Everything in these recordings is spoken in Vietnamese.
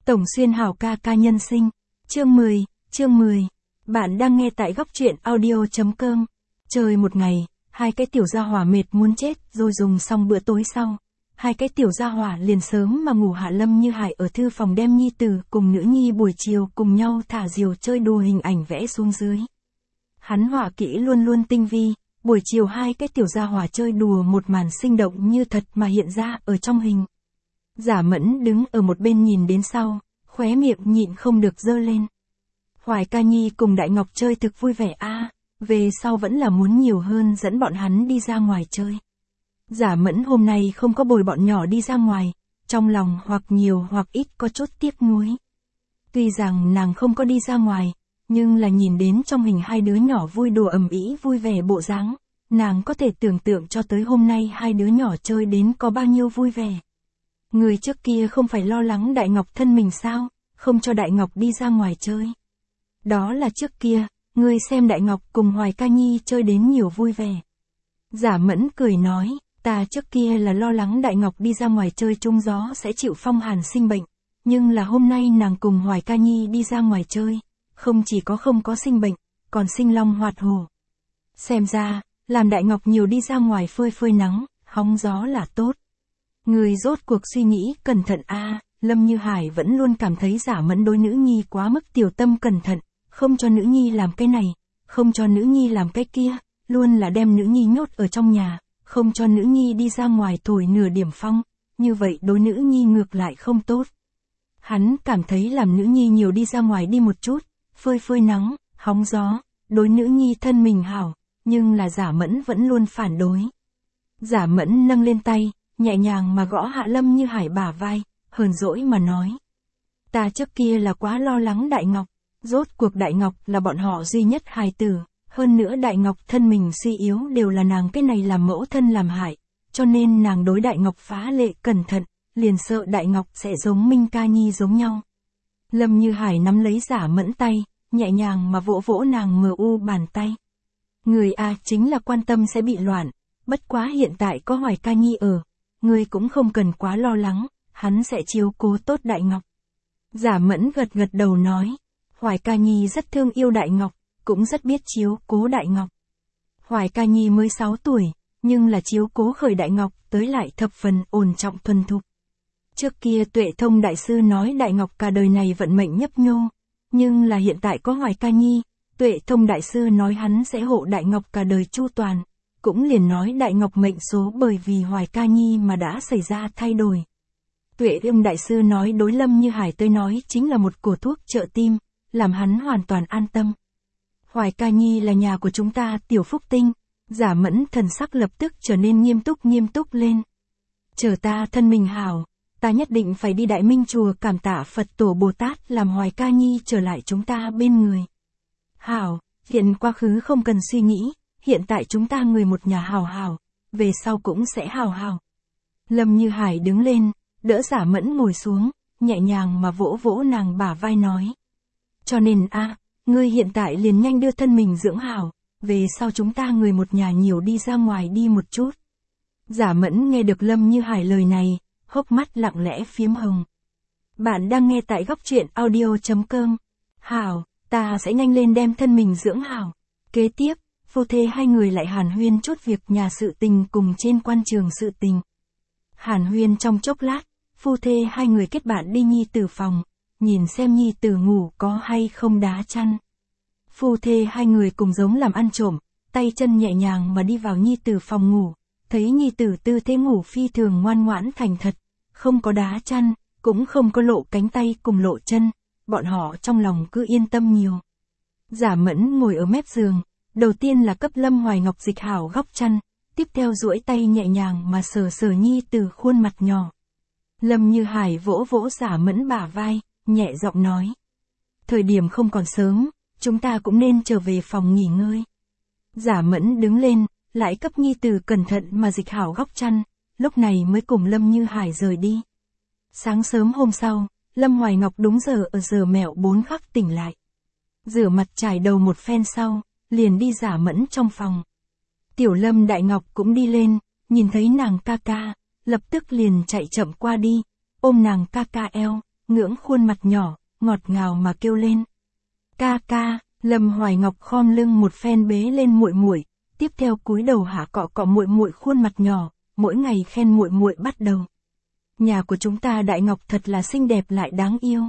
Tổng Xuyên Hào ca ca nhân sinh. Chương 10. Bạn đang nghe tại góc truyện audio.com. Chơi một ngày, hai cái tiểu gia hỏa mệt muốn chết rồi dùng xong bữa tối sau. Hai cái tiểu gia hỏa liền sớm mà ngủ hạ Lâm Như Hải ở thư phòng đem nhi tử cùng nữ nhi buổi chiều cùng nhau thả diều chơi đùa hình ảnh vẽ xuống dưới. Hắn họa kỹ luôn luôn tinh vi, buổi chiều hai cái tiểu gia hỏa chơi đùa một màn sinh động như thật mà hiện ra ở trong hình. Giả Mẫn đứng ở một bên nhìn đến sau, khóe miệng nhịn không được giơ lên. Hoài ca nhi cùng Đại Ngọc chơi thực vui vẻ a, về sau vẫn là muốn nhiều hơn dẫn bọn hắn đi ra ngoài chơi. Giả Mẫn hôm nay không có bồi bọn nhỏ đi ra ngoài, trong lòng hoặc nhiều hoặc ít có chút tiếc nuối. Tuy rằng nàng không có đi ra ngoài, nhưng là nhìn đến trong hình hai đứa nhỏ vui đùa ầm ĩ vui vẻ bộ dáng, nàng có thể tưởng tượng cho tới hôm nay hai đứa nhỏ chơi đến có bao nhiêu vui vẻ. Người trước kia không phải lo lắng Đại Ngọc thân mình sao, không cho Đại Ngọc đi ra ngoài chơi. Đó là trước kia, ngươi xem Đại Ngọc cùng Hoài ca nhi chơi đến nhiều vui vẻ. Giả Mẫn cười nói, ta trước kia là lo lắng Đại Ngọc đi ra ngoài chơi trúng gió sẽ chịu phong hàn sinh bệnh, nhưng là hôm nay nàng cùng Hoài ca nhi đi ra ngoài chơi, không chỉ có không có sinh bệnh, còn sinh long hoạt hổ. Xem ra, làm Đại Ngọc nhiều đi ra ngoài phơi phơi nắng, hóng gió là tốt. Người rốt cuộc suy nghĩ cẩn thận a. Lâm Như Hải vẫn luôn cảm thấy Giả Mẫn đối nữ nhi quá mức tiểu tâm cẩn thận, không cho nữ nhi làm cái này, không cho nữ nhi làm cái kia, luôn là đem nữ nhi nhốt ở trong nhà, không cho nữ nhi đi ra ngoài thổi nửa điểm phong, như vậy đối nữ nhi ngược lại không tốt. Hắn cảm thấy làm nữ nhi nhiều đi ra ngoài đi một chút, phơi phơi nắng, hóng gió, đối nữ nhi thân mình hảo, nhưng là Giả Mẫn vẫn luôn phản đối. Giả Mẫn nâng lên tay, nhẹ nhàng mà gõ hạ Lâm Như Hải bả vai, hờn dỗi mà nói. Ta trước kia là quá lo lắng Đại Ngọc, rốt cuộc Đại Ngọc là bọn họ duy nhất hài tử, hơn nữa Đại Ngọc thân mình suy yếu đều là nàng cái này làm mẫu thân làm hại, cho nên nàng đối Đại Ngọc phá lệ cẩn thận, liền sợ Đại Ngọc sẽ giống Minh ca nhi giống nhau. Lâm Như Hải nắm lấy Giả Mẫn tay, nhẹ nhàng mà vỗ vỗ nàng mờ u bàn tay. Người a chính là quan tâm sẽ bị loạn, bất quá hiện tại có Hoài ca nhi ở, người cũng không cần quá lo lắng, hắn sẽ chiếu cố tốt Đại Ngọc. Giả Mẫn gật gật đầu nói, Hoài ca nhi rất thương yêu Đại Ngọc, cũng rất biết chiếu cố Đại Ngọc. Hoài ca nhi mới 6 tuổi, nhưng là chiếu cố khởi Đại Ngọc tới lại thập phần ổn trọng thuần thục. Trước kia Tuệ Thông đại sư nói Đại Ngọc cả đời này vận mệnh nhấp nhô, nhưng là hiện tại có Hoài ca nhi, Tuệ Thông đại sư nói hắn sẽ hộ Đại Ngọc cả đời chu toàn, cũng liền nói Đại Ngọc mệnh số bởi vì Hoài ca nhi mà đã xảy ra thay đổi. Tuệ Thông đại sư nói đối Lâm Như Hải tới nói chính là một cổ thuốc trợ tim, làm hắn hoàn toàn an tâm. Hoài ca nhi là nhà của chúng ta tiểu phúc tinh. Giả Mẫn thần sắc lập tức trở nên nghiêm túc lên. Chờ ta thân mình hảo, ta nhất định phải đi Đại Minh chùa cảm tạ Phật tổ Bồ Tát làm Hoài ca nhi trở lại chúng ta bên người. Hảo, hiện quá khứ không cần suy nghĩ, hiện tại chúng ta người một nhà hảo hảo, về sau cũng sẽ hảo hảo. Lâm Như Hải đứng lên, đỡ Giả Mẫn ngồi xuống, nhẹ nhàng mà vỗ vỗ nàng bả vai nói. Cho nên ngươi hiện tại liền nhanh đưa thân mình dưỡng hảo, về sau chúng ta người một nhà nhiều đi ra ngoài đi một chút. Giả Mẫn nghe được Lâm Như Hải lời này, hốc mắt lặng lẽ phiếm hồng. Bạn đang nghe tại góc truyện audio.com. Hảo, ta sẽ nhanh lên đem thân mình dưỡng hảo. Kế tiếp, phu thê hai người lại hàn huyên chút việc nhà sự tình cùng trên quan trường sự tình. Hàn huyên trong chốc lát, phu thê hai người kết bạn đi nhi tử phòng, nhìn xem nhi tử ngủ có hay không đá chăn. Phu thê hai người cùng giống làm ăn trộm, tay chân nhẹ nhàng mà đi vào nhi tử phòng ngủ, thấy nhi tử tư thế ngủ phi thường ngoan ngoãn thành thật, không có đá chăn, cũng không có lộ cánh tay cùng lộ chân, bọn họ trong lòng cứ yên tâm nhiều. Giả Mẫn ngồi ở mép giường, đầu tiên là cấp Lâm Hoài Ngọc dịch hảo góc chăn, tiếp theo duỗi tay nhẹ nhàng mà sờ sờ nhi tử khuôn mặt nhỏ. Lâm Như Hải vỗ vỗ Giả Mẫn bả vai, nhẹ giọng nói. Thời điểm không còn sớm, chúng ta cũng nên trở về phòng nghỉ ngơi. Giả Mẫn đứng lên, lại cấp nhi tử cẩn thận mà dịch hảo góc chăn, lúc này mới cùng Lâm Như Hải rời đi. Sáng sớm hôm sau, Lâm Hoài Ngọc đúng giờ ở giờ mẹo 4 khắc tỉnh lại. Rửa mặt chải đầu một phen sau, liền đi Giả Mẫn trong phòng. Tiểu Lâm Đại Ngọc cũng đi lên, nhìn thấy nàng ca ca, lập tức liền chạy chậm qua đi, ôm nàng ca ca eo, ngưỡng khuôn mặt nhỏ, ngọt ngào mà kêu lên. Ca ca, Lâm Hoài Ngọc khom lưng một phen bế lên muội muội, tiếp theo cúi đầu hạ cọ cọ muội muội khuôn mặt nhỏ, mỗi ngày khen muội muội bắt đầu. Nhà của chúng ta Đại Ngọc thật là xinh đẹp lại đáng yêu.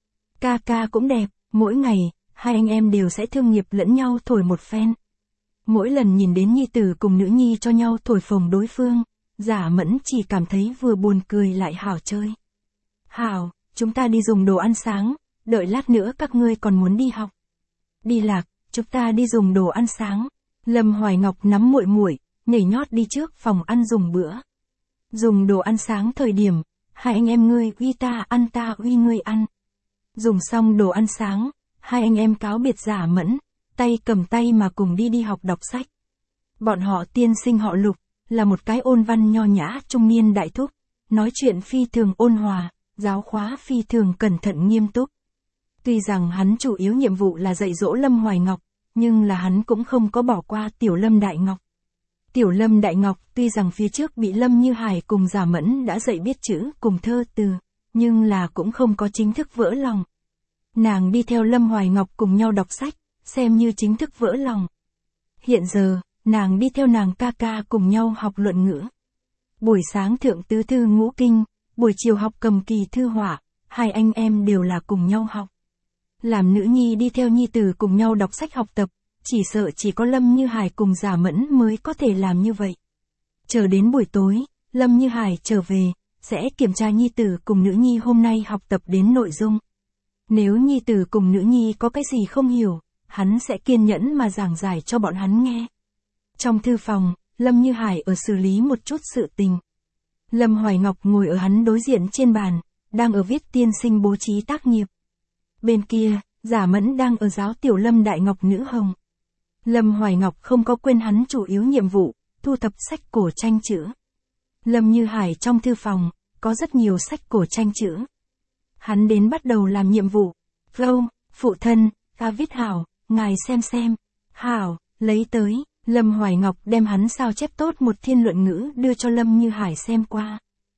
Ca ca cũng đẹp, mỗi ngày, hai anh em đều sẽ thương nghiệp lẫn nhau thổi một phen. Mỗi lần nhìn đến nhi tử cùng nữ nhi cho nhau thổi phồng đối phương, Giả Mẫn chỉ cảm thấy vừa buồn cười lại hảo chơi. Hảo, chúng ta đi dùng đồ ăn sáng, đợi lát nữa các ngươi còn muốn đi học. Đi Lạc, chúng ta đi dùng đồ ăn sáng. Lâm Hoài Ngọc nắm muội muội, nhảy nhót đi trước phòng ăn dùng bữa. Dùng đồ ăn sáng thời điểm, hai anh em ngươi uy ta uy ngươi ăn. Dùng xong đồ ăn sáng, hai anh em cáo biệt Giả Mẫn, tay cầm tay mà cùng đi học đọc sách. Bọn họ tiên sinh họ Lục, là một cái ôn văn nho nhã trung niên đại thúc, nói chuyện phi thường ôn hòa, giáo khóa phi thường cẩn thận nghiêm túc. Tuy rằng hắn chủ yếu nhiệm vụ là dạy dỗ Lâm Hoài Ngọc, nhưng là hắn cũng không có bỏ qua Tiểu Lâm Đại Ngọc. Tiểu Lâm Đại Ngọc tuy rằng phía trước bị Lâm Như Hải cùng Giả Mẫn đã dạy biết chữ cùng thơ từ, nhưng là cũng không có chính thức vỡ lòng. Nàng đi theo Lâm Hoài Ngọc cùng nhau đọc sách, xem như chính thức vỡ lòng. Hiện giờ, nàng đi theo nàng ca ca cùng nhau học luận ngữ. Buổi sáng thượng tứ thư ngũ kinh, buổi chiều học cầm kỳ thư họa, hai anh em đều là cùng nhau học. Làm nữ nhi đi theo nhi tử cùng nhau đọc sách học tập, chỉ sợ chỉ có Lâm Như Hải cùng Giả Mẫn mới có thể làm như vậy. Chờ đến buổi tối, Lâm Như Hải trở về, sẽ kiểm tra nhi tử cùng nữ nhi hôm nay học tập đến nội dung. Nếu nhi tử cùng nữ nhi có cái gì không hiểu, hắn sẽ kiên nhẫn mà giảng giải cho bọn hắn nghe. Trong thư phòng, Lâm Như Hải ở xử lý một chút sự tình. Lâm Hoài Ngọc ngồi ở hắn đối diện trên bàn, đang ở viết tiên sinh bố trí tác nghiệp. Bên kia, Giả Mẫn đang ở giáo Tiểu Lâm Đại Ngọc nữ hồng. Lâm Hoài Ngọc không có quên hắn chủ yếu nhiệm vụ, thu thập sách cổ tranh chữ. Lâm Như Hải trong thư phòng, có rất nhiều sách cổ tranh chữ. Hắn đến bắt đầu làm nhiệm vụ. Vâng, phụ thân, ta viết hảo, ngài xem. Hảo, lấy tới. Lâm Hoài Ngọc đem hắn sao chép tốt một thiên luận ngữ đưa cho Lâm Như Hải xem qua.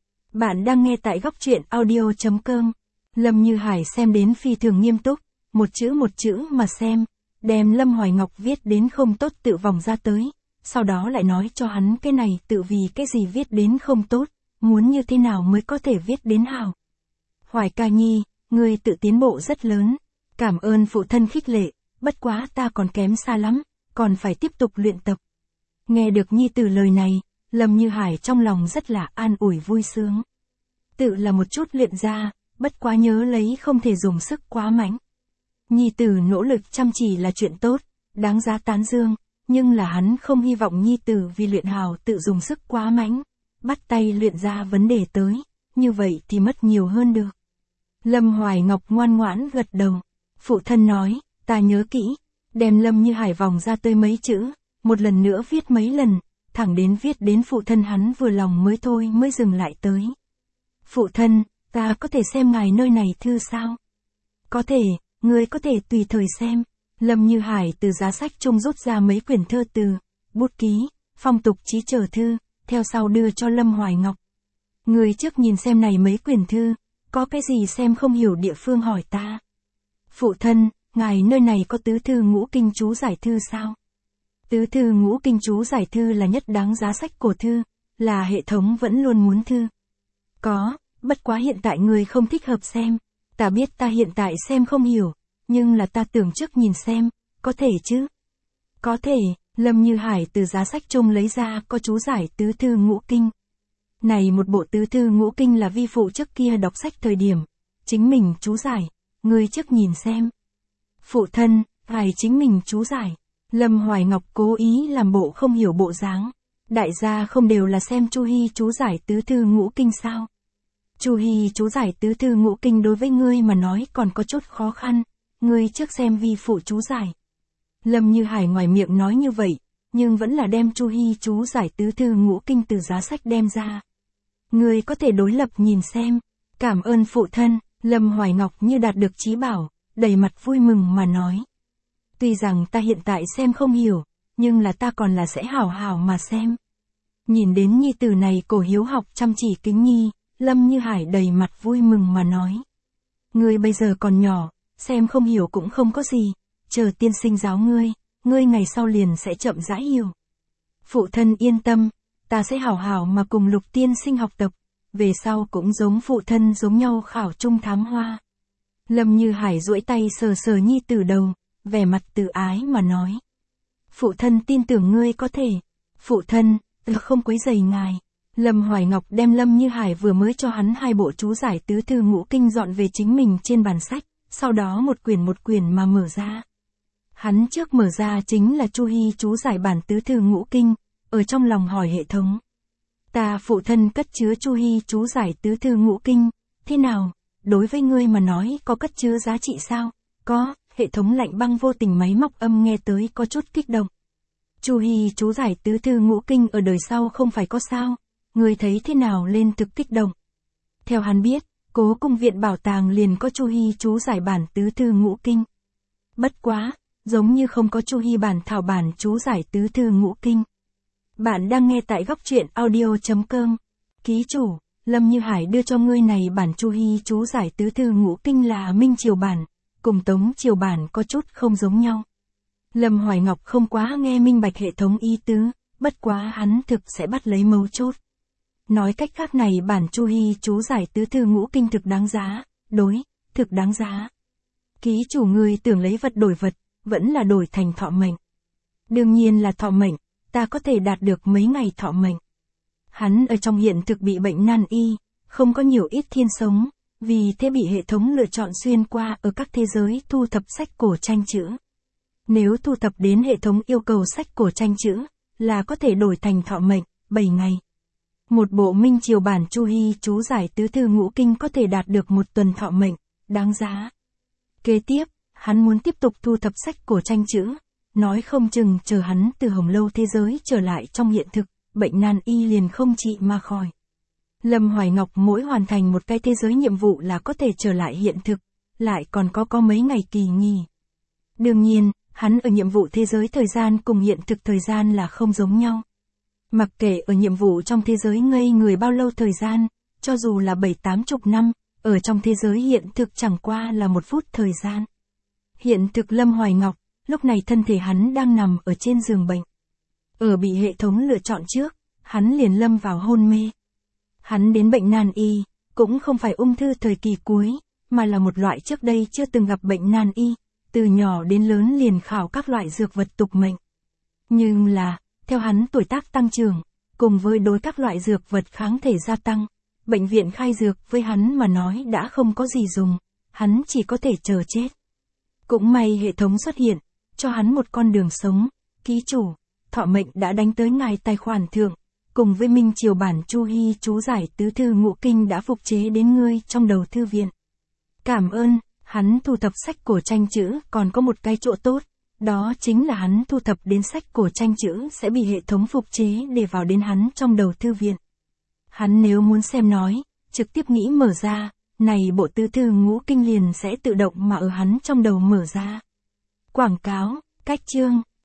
Bạn đang nghe tại góc truyện audio.com. Lâm Như Hải xem đến phi thường nghiêm túc, một chữ mà xem, đem Lâm Hoài Ngọc viết đến không tốt tự vòng ra tới, sau đó lại nói cho hắn cái này tự vì cái gì viết đến không tốt, muốn như thế nào mới có thể viết đến hảo. Hoài ca nhi, ngươi tự tiến bộ rất lớn, cảm ơn phụ thân khích lệ, bất quá ta còn kém xa lắm, còn phải tiếp tục luyện tập. Nghe được nhi tử lời này, Lâm Như Hải trong lòng rất là an ủi vui sướng. Tự là một chút luyện ra, bất quá nhớ lấy không thể dùng sức quá mạnh. Nhi tử nỗ lực chăm chỉ là chuyện tốt, đáng giá tán dương, nhưng là hắn không hy vọng nhi tử vì luyện hào tự dùng sức quá mạnh, bắt tay luyện ra vấn đề tới, như vậy thì mất nhiều hơn được. Lâm Hoài Ngọc ngoan ngoãn gật đầu, phụ thân nói, ta nhớ kỹ, đem Lâm Như Hải vòng ra tới mấy chữ, một lần nữa viết mấy lần, thẳng đến viết đến phụ thân hắn vừa lòng mới thôi mới dừng lại tới. Phụ thân, ta có thể xem ngài nơi này thư sao? Có thể, ngươi có thể tùy thời xem. Lâm Như Hải từ giá sách chung rút ra mấy quyển thơ từ, bút ký, phong tục chí trở thư, theo sau đưa cho Lâm Hoài Ngọc. Ngươi trước nhìn xem này mấy quyển thư, có cái gì xem không hiểu địa phương hỏi ta. Phụ thân, ngài nơi này có tứ thư ngũ kinh chú giải thư sao? Tứ thư ngũ kinh chú giải thư là nhất đáng giá sách cổ thư, là hệ thống vẫn luôn muốn thư. Có, bất quá hiện tại người không thích hợp xem, ta biết ta hiện tại xem không hiểu, nhưng là ta tưởng trước nhìn xem, có thể chứ? Có thể, Lâm Như Hải từ giá sách chung lấy ra có chú giải tứ thư ngũ kinh. Này một bộ tứ thư ngũ kinh là vi phụ trước kia đọc sách thời điểm, chính mình chú giải, người trước nhìn xem. Phụ thân, ngài chính mình chú giải. Lâm Hoài Ngọc cố ý làm bộ không hiểu bộ dáng. Đại gia không đều là xem Chu Hy chú giải tứ thư ngũ kinh sao? Chu Hy chú giải tứ thư ngũ kinh đối với ngươi mà nói còn có chút khó khăn, ngươi trước xem vi phụ chú giải. Lâm Như Hải ngoài miệng nói như vậy, nhưng vẫn là đem Chu Hy chú giải tứ thư ngũ kinh từ giá sách đem ra. Ngươi có thể đối lập nhìn xem. Cảm ơn phụ thân. Lâm Hoài Ngọc như đạt được chí bảo, đầy mặt vui mừng mà nói. Tuy rằng ta hiện tại xem không hiểu, nhưng là ta còn là sẽ hảo hảo mà xem. Nhìn đến nhi tử này cổ hiếu học chăm chỉ kính nhi, Lâm Như Hải đầy mặt vui mừng mà nói. Ngươi bây giờ còn nhỏ, xem không hiểu cũng không có gì, chờ tiên sinh giáo ngươi ngày sau liền sẽ chậm rãi hiểu. Phụ thân yên tâm, ta sẽ hảo hảo mà cùng Lục tiên sinh học tập, về sau cũng giống phụ thân giống nhau khảo trung thám hoa. Lâm Như Hải duỗi tay sờ sờ nhi tử đầu, vẻ mặt từ ái mà nói. Phụ thân tin tưởng ngươi có thể. Phụ thân, không quấy rầy ngài. Lâm Hoài Ngọc đem Lâm Như Hải vừa mới cho hắn 2 bộ chú giải tứ thư ngũ kinh dọn về chính mình trên bàn sách, sau đó một quyển mà mở ra. Hắn trước mở ra chính là Chu Hy chú giải bản tứ thư ngũ kinh, ở trong lòng hỏi hệ thống. Ta phụ thân cất chứa Chu Hy chú giải tứ thư ngũ kinh, thế nào, đối với ngươi mà nói có cất chứa giá trị sao? Có, hệ thống lạnh băng vô tình máy móc âm nghe tới có chút kích động. Chu Hy chú giải tứ thư ngũ kinh ở đời sau không phải có sao, ngươi thấy thế nào lên thực kích động. Theo hắn biết, Cố Cung viện bảo tàng liền có Chu Hy chú giải bản tứ thư ngũ kinh. Bất quá, giống như không có Chu Hy bản thảo bản chú giải tứ thư ngũ kinh. Bạn đang nghe tại góc truyện audio.com. Ký chủ, Lâm Như Hải đưa cho ngươi này bản Chu Hy chú giải tứ thư ngũ kinh là Minh Triều bản, cùng Tống Triều bản có chút không giống nhau. Lâm Hoài Ngọc không quá nghe minh bạch hệ thống ý tứ, bất quá hắn thực sẽ bắt lấy mấu chốt. Nói cách khác này bản Chu Hy chú giải tứ thư ngũ kinh thực đáng giá, thực đáng giá. Ký chủ ngươi tưởng lấy vật đổi vật, vẫn là đổi thành thọ mệnh. Đương nhiên là thọ mệnh, ta có thể đạt được mấy ngày thọ mệnh. Hắn ở trong hiện thực bị bệnh nan y, không có nhiều ít thiên sống, vì thế bị hệ thống lựa chọn xuyên qua ở các thế giới thu thập sách cổ tranh chữ. Nếu thu thập đến hệ thống yêu cầu sách cổ tranh chữ, là có thể đổi thành thọ mệnh, 7 ngày. Một bộ Minh Triều bản Chu Hy chú giải tứ thư ngũ kinh có thể đạt được 1 tuần thọ mệnh, đáng giá. Kế tiếp, hắn muốn tiếp tục thu thập sách cổ tranh chữ, nói không chừng chờ hắn từ Hồng Lâu thế giới trở lại trong hiện thực, bệnh nan y liền không trị mà khỏi. Lâm Hoài Ngọc mỗi hoàn thành một cái thế giới nhiệm vụ là có thể trở lại hiện thực, lại còn có mấy ngày kỳ nghỉ. Đương nhiên, hắn ở nhiệm vụ thế giới thời gian cùng hiện thực thời gian là không giống nhau. Mặc kệ ở nhiệm vụ trong thế giới ngây người bao lâu thời gian, cho dù là 7-80 năm, ở trong thế giới hiện thực chẳng qua là 1 phút thời gian. Hiện thực Lâm Hoài Ngọc, lúc này thân thể hắn đang nằm ở trên giường bệnh. Ở bị hệ thống lựa chọn trước, hắn liền lâm vào hôn mê. Hắn đến bệnh nan y, cũng không phải ung thư thời kỳ cuối, mà là một loại trước đây chưa từng gặp bệnh nan y, từ nhỏ đến lớn liền khảo các loại dược vật tục mệnh. Nhưng là, theo hắn tuổi tác tăng trưởng, cùng với đối các loại dược vật kháng thể gia tăng, bệnh viện khai dược với hắn mà nói đã không có gì dùng, hắn chỉ có thể chờ chết. Cũng may hệ thống xuất hiện, cho hắn một con đường sống. Ký chủ, thọ mệnh đã đánh tới ngài tài khoản thượng, cùng với Minh Triều bản Chu Hy chú giải tứ thư ngũ kinh đã phục chế đến ngươi trong đầu thư viện. Cảm ơn. Hắn thu thập sách cổ tranh chữ còn có một cái chỗ tốt, đó chính là hắn thu thập đến sách cổ tranh chữ sẽ bị hệ thống phục chế để vào đến hắn trong đầu thư viện. Hắn nếu muốn xem nói, trực tiếp nghĩ mở ra, này bộ tứ thư ngũ kinh liền sẽ tự động mà ở hắn trong đầu mở ra. Quảng cáo, cách chương.